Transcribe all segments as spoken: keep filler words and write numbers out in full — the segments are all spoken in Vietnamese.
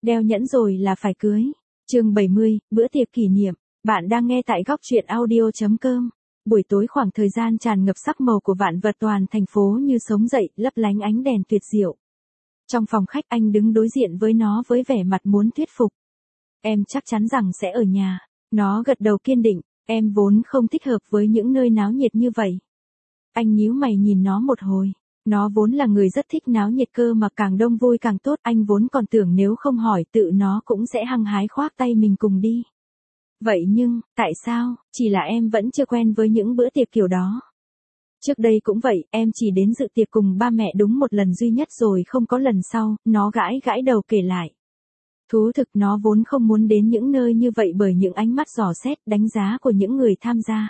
Đeo nhẫn rồi là phải cưới. Chương bảy mươi, bữa tiệc kỷ niệm. Bạn đang nghe tại góc truyện audio chấm com. Buổi tối khoảng thời gian tràn ngập sắc màu của vạn vật, toàn thành phố như sống dậy, lấp lánh ánh đèn tuyệt diệu. Trong phòng khách, anh đứng đối diện với nó với vẻ mặt muốn thuyết phục. Em chắc chắn rằng sẽ ở nhà. Nó gật đầu kiên định, em vốn không thích hợp với những nơi náo nhiệt như vậy. Anh nhíu mày nhìn nó một hồi. Nó vốn là người rất thích náo nhiệt cơ mà, càng đông vui càng tốt. Anh vốn còn tưởng nếu không hỏi tự nó cũng sẽ hăng hái khoác tay mình cùng đi. Vậy nhưng, tại sao, chỉ là em vẫn chưa quen với những bữa tiệc kiểu đó. Trước đây cũng vậy, em chỉ đến dự tiệc cùng ba mẹ đúng một lần duy nhất rồi không có lần sau. Nó gãi gãi đầu kể lại. Thú thực nó vốn không muốn đến những nơi như vậy bởi những ánh mắt dò xét, đánh giá của những người tham gia.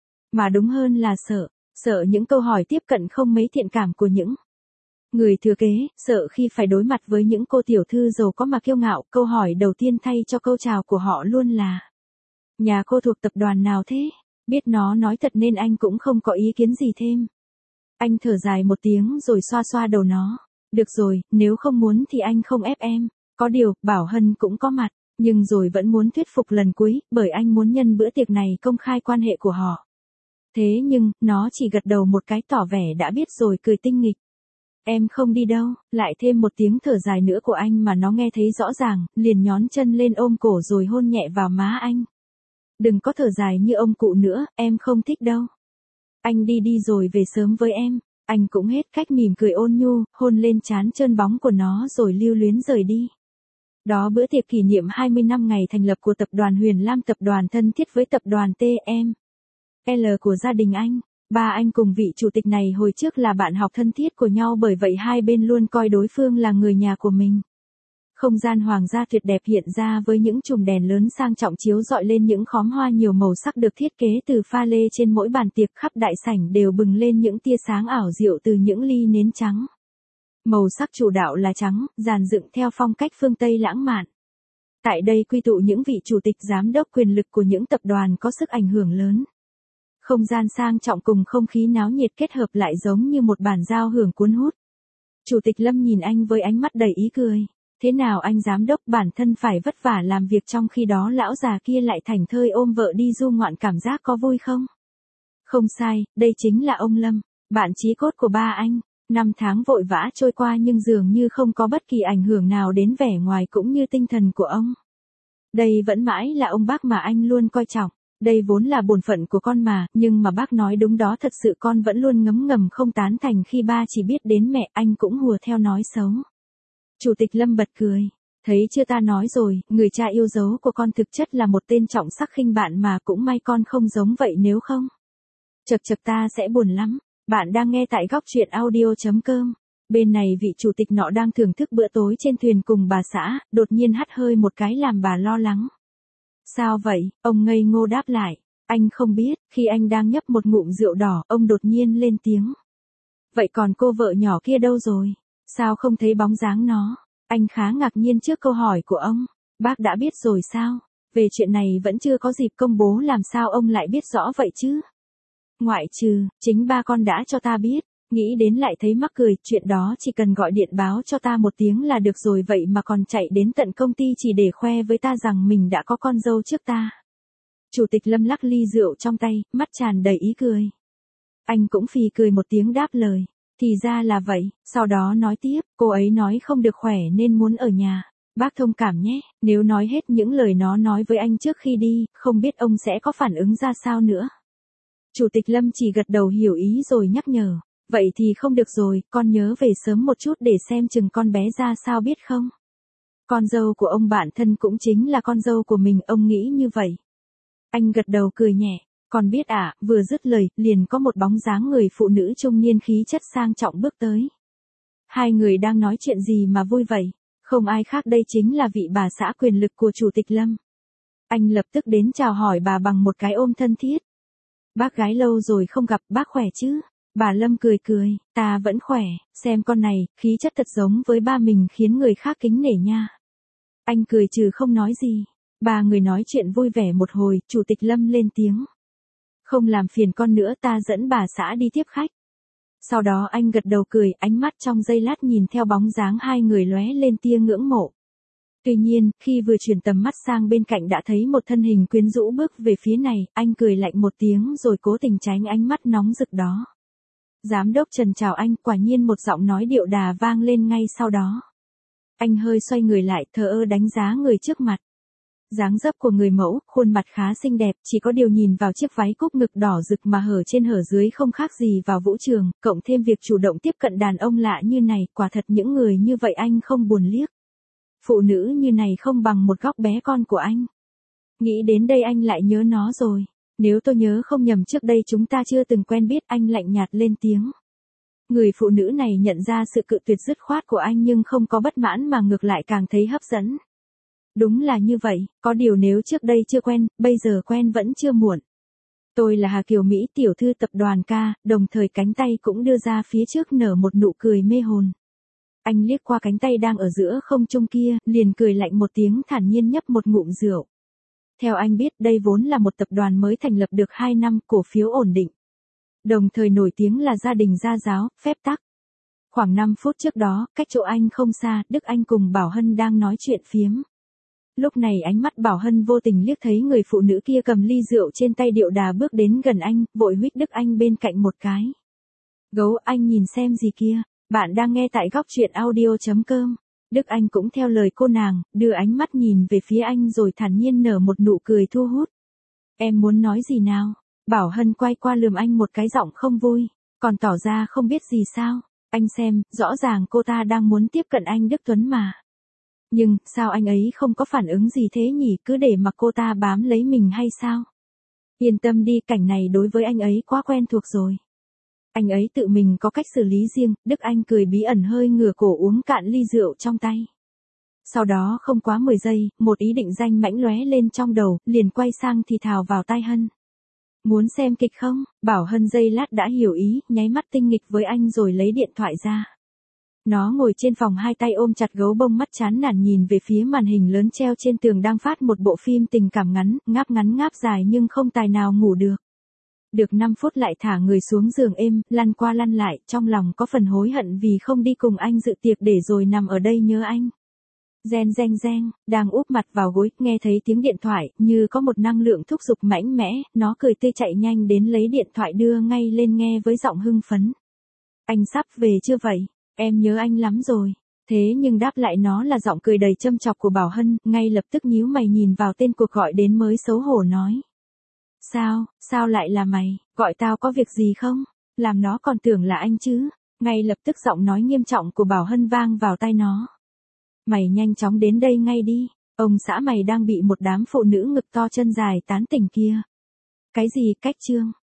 Mà đúng hơn là sợ. Sợ những câu hỏi tiếp cận không mấy thiện cảm của những người thừa kế, sợ khi phải đối mặt với những cô tiểu thư giàu có mà kiêu ngạo. Câu hỏi đầu tiên thay cho câu chào của họ luôn là: nhà cô thuộc tập đoàn nào thế? Biết nó nói thật nên anh cũng không có ý kiến gì thêm. Anh thở dài một tiếng rồi xoa xoa đầu nó. Được rồi, nếu không muốn thì anh không ép em. Có điều, Bảo Hân cũng có mặt, nhưng rồi vẫn muốn thuyết phục lần cuối, bởi anh muốn nhân bữa tiệc này công khai quan hệ của họ. Thế nhưng, nó chỉ gật đầu một cái tỏ vẻ đã biết rồi cười tinh nghịch. Em không đi đâu. Lại thêm một tiếng thở dài nữa của anh mà nó nghe thấy rõ ràng, liền nhón chân lên ôm cổ rồi hôn nhẹ vào má anh. Đừng có thở dài như ông cụ nữa, em không thích đâu. Anh đi đi rồi về sớm với em. Anh cũng hết cách mỉm cười ôn nhu, hôn lên trán trơn bóng của nó rồi lưu luyến rời đi. Đó bữa tiệc kỷ niệm hai mươi năm ngày thành lập của tập đoàn Huyền Lam, tập đoàn thân thiết với tập đoàn tê em lờ của gia đình anh. Ba anh cùng vị chủ tịch này hồi trước là bạn học thân thiết của nhau, bởi vậy hai bên luôn coi đối phương là người nhà của mình. Không gian hoàng gia tuyệt đẹp hiện ra với những chùm đèn lớn sang trọng chiếu rọi lên những khóm hoa nhiều màu sắc được thiết kế từ pha lê trên mỗi bàn tiệc. Khắp đại sảnh đều bừng lên những tia sáng ảo diệu từ những ly nến trắng. Màu sắc chủ đạo là trắng, dàn dựng theo phong cách phương Tây lãng mạn. Tại đây quy tụ những vị chủ tịch giám đốc quyền lực của những tập đoàn có sức ảnh hưởng lớn. Không gian sang trọng cùng không khí náo nhiệt kết hợp lại giống như một bản giao hưởng cuốn hút. Chủ tịch Lâm nhìn anh với ánh mắt đầy ý cười. Thế nào anh giám đốc, bản thân phải vất vả làm việc trong khi đó lão già kia lại thảnh thơi ôm vợ đi du ngoạn, cảm giác có vui không? Không sai, đây chính là ông Lâm, bạn chí cốt của ba anh. Năm tháng vội vã trôi qua nhưng dường như không có bất kỳ ảnh hưởng nào đến vẻ ngoài cũng như tinh thần của ông. Đây vẫn mãi là ông bác mà anh luôn coi trọng. Đây vốn là bổn phận của con mà, nhưng mà bác nói đúng đó, thật sự con vẫn luôn ngấm ngầm không tán thành khi ba chỉ biết đến mẹ, anh cũng hùa theo nói xấu. Chủ tịch Lâm bật cười. Thấy chưa, ta nói rồi, người cha yêu dấu của con thực chất là một tên trọng sắc khinh bạn mà, cũng may con không giống vậy, nếu không chật chật ta sẽ buồn lắm. Bạn đang nghe tại góc truyện audio chấm com. Bên này vị chủ tịch nọ đang thưởng thức bữa tối trên thuyền cùng bà xã, đột nhiên hắt hơi một cái làm bà lo lắng. Sao vậy? Ông ngây ngô đáp lại. Anh không biết. Khi anh đang nhấp một ngụm rượu đỏ, ông đột nhiên lên tiếng. Vậy còn cô vợ nhỏ kia đâu rồi? Sao không thấy bóng dáng nó? Anh khá ngạc nhiên trước câu hỏi của ông. Bác đã biết rồi sao? Về chuyện này vẫn chưa có dịp công bố, làm sao ông lại biết rõ vậy chứ? Ngoại trừ, chính ba con đã cho ta biết. Nghĩ đến lại thấy mắc cười, chuyện đó chỉ cần gọi điện báo cho ta một tiếng là được rồi, vậy mà còn chạy đến tận công ty chỉ để khoe với ta rằng mình đã có con dâu trước ta. Chủ tịch Lâm lắc ly rượu trong tay, mắt tràn đầy ý cười. Anh cũng phì cười một tiếng đáp lời. Thì ra là vậy, sau đó nói tiếp, cô ấy nói không được khỏe nên muốn ở nhà. Bác thông cảm nhé, nếu nói hết những lời nó nói với anh trước khi đi, không biết ông sẽ có phản ứng ra sao nữa. Chủ tịch Lâm chỉ gật đầu hiểu ý rồi nhắc nhở. Vậy thì không được rồi, con nhớ về sớm một chút để xem chừng con bé ra sao, biết không? Con dâu của ông bản thân cũng chính là con dâu của mình, ông nghĩ như vậy. Anh gật đầu cười nhẹ. Con biết ạ, à, vừa dứt lời, liền có một bóng dáng người phụ nữ trung niên khí chất sang trọng bước tới. Hai người đang nói chuyện gì mà vui vậy? Không ai khác đây chính là vị bà xã quyền lực của chủ tịch Lâm. Anh lập tức đến chào hỏi bà bằng một cái ôm thân thiết. Bác gái lâu rồi không gặp, bác khỏe chứ? Bà Lâm cười cười, ta vẫn khỏe, xem con này, khí chất thật giống với ba mình khiến người khác kính nể nha. Anh cười trừ không nói gì. Ba người nói chuyện vui vẻ một hồi, chủ tịch Lâm lên tiếng. Không làm phiền con nữa, ta dẫn bà xã đi tiếp khách. Sau đó anh gật đầu cười, ánh mắt trong giây lát nhìn theo bóng dáng hai người lóe lên tia ngưỡng mộ. Tuy nhiên, khi vừa chuyển tầm mắt sang bên cạnh đã thấy một thân hình quyến rũ bước về phía này, anh cười lạnh một tiếng rồi cố tình tránh ánh mắt nóng rực đó. Giám đốc Trần chào anh, quả nhiên một giọng nói điệu đà vang lên ngay sau đó. Anh hơi xoay người lại, thờ ơ đánh giá người trước mặt. Dáng dấp của người mẫu, khuôn mặt khá xinh đẹp, chỉ có điều nhìn vào chiếc váy cúc ngực đỏ rực mà hở trên hở dưới không khác gì vào vũ trường, cộng thêm việc chủ động tiếp cận đàn ông lạ như này, quả thật những người như vậy anh không buồn liếc. Phụ nữ như này không bằng một góc bé con của anh. Nghĩ đến đây anh lại nhớ nó rồi. Nếu tôi nhớ không nhầm trước đây chúng ta chưa từng quen biết, anh lạnh nhạt lên tiếng. Người phụ nữ này nhận ra sự cự tuyệt dứt khoát của anh nhưng không có bất mãn mà ngược lại càng thấy hấp dẫn. Đúng là như vậy, có điều nếu trước đây chưa quen, bây giờ quen vẫn chưa muộn. Tôi là Hà Kiều Mỹ, tiểu thư tập đoàn Ca, đồng thời cánh tay cũng đưa ra phía trước nở một nụ cười mê hồn. Anh liếc qua cánh tay đang ở giữa không trung kia, liền cười lạnh một tiếng thản nhiên nhấp một ngụm rượu. Theo anh biết, đây vốn là một tập đoàn mới thành lập được hai năm, cổ phiếu ổn định. Đồng thời nổi tiếng là gia đình gia giáo, phép tắc. Khoảng năm phút trước đó, cách chỗ anh không xa, Đức Anh cùng Bảo Hân đang nói chuyện phiếm. Lúc này ánh mắt Bảo Hân vô tình liếc thấy người phụ nữ kia cầm ly rượu trên tay điệu đà bước đến gần anh, vội huých Đức Anh bên cạnh một cái. Gấu, anh nhìn xem gì kia, bạn đang nghe tại góc truyện audio chấm com. Đức Anh cũng theo lời cô nàng, đưa ánh mắt nhìn về phía anh rồi thản nhiên nở một nụ cười thu hút. Em muốn nói gì nào? Bảo Hân quay qua lườm anh một cái giọng không vui, còn tỏ ra không biết gì sao. Anh xem, rõ ràng cô ta đang muốn tiếp cận anh Đức Tuấn mà. Nhưng, sao anh ấy không có phản ứng gì thế nhỉ, cứ để mặc cô ta bám lấy mình hay sao? Yên tâm đi, cảnh này đối với anh ấy quá quen thuộc rồi. Anh ấy tự mình có cách xử lý riêng, Đức Anh cười bí ẩn hơi ngửa cổ uống cạn ly rượu trong tay. Sau đó không quá mười giây, một ý định danh mãnh lóe lên trong đầu, liền quay sang thì thào vào tai Hân. Muốn xem kịch không? Bảo Hân giây lát đã hiểu ý, nháy mắt tinh nghịch với anh rồi lấy điện thoại ra. Nó ngồi trên phòng hai tay ôm chặt gấu bông, mắt chán nản nhìn về phía màn hình lớn treo trên tường đang phát một bộ phim tình cảm ngắn, ngáp ngắn ngáp dài nhưng không tài nào ngủ được. Được năm phút lại thả người xuống giường êm, lăn qua lăn lại, trong lòng có phần hối hận vì không đi cùng anh dự tiệc để rồi nằm ở đây nhớ anh. Gen gen gen, đang úp mặt vào gối, nghe thấy tiếng điện thoại, như có một năng lượng thúc giục mãnh mẽ, nó cười tươi chạy nhanh đến lấy điện thoại đưa ngay lên nghe với giọng hưng phấn. Anh sắp về chưa vậy? Em nhớ anh lắm rồi. Thế nhưng đáp lại nó là giọng cười đầy châm chọc của Bảo Hân, ngay lập tức nhíu mày nhìn vào tên cuộc gọi đến mới xấu hổ nói. Sao, sao lại là mày, gọi tao có việc gì không? Làm nó còn tưởng là anh chứ. Ngay lập tức giọng nói nghiêm trọng của Bảo Hân vang vào tai nó. Mày nhanh chóng đến đây ngay đi, ông xã mày đang bị một đám phụ nữ ngực to chân dài tán tỉnh kia. Cái gì cách chương?